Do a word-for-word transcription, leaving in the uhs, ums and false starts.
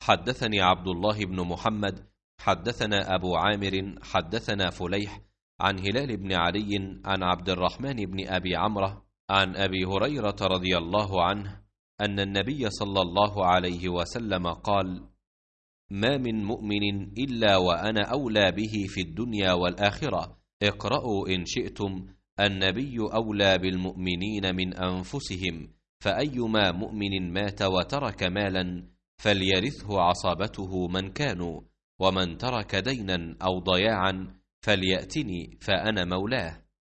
حدثني عبد الله بن محمد حدثنا أبو عامر حدثنا فليح عن هلال بن علي عن عبد الرحمن بن أبي عمرو عن أبي هريرة رضي الله عنه أن النبي صلى الله عليه وسلم قال: ما من مؤمن إلا وأنا أولى به في الدنيا والآخرة، اقرأوا إن شئتم، النبي أولى بالمؤمنين من أنفسهم، فأيما مؤمن مات وترك مالا فليرثه عصابته من كانوا، ومن ترك دينا أو ضياعا فليأتني فأنا مولاه.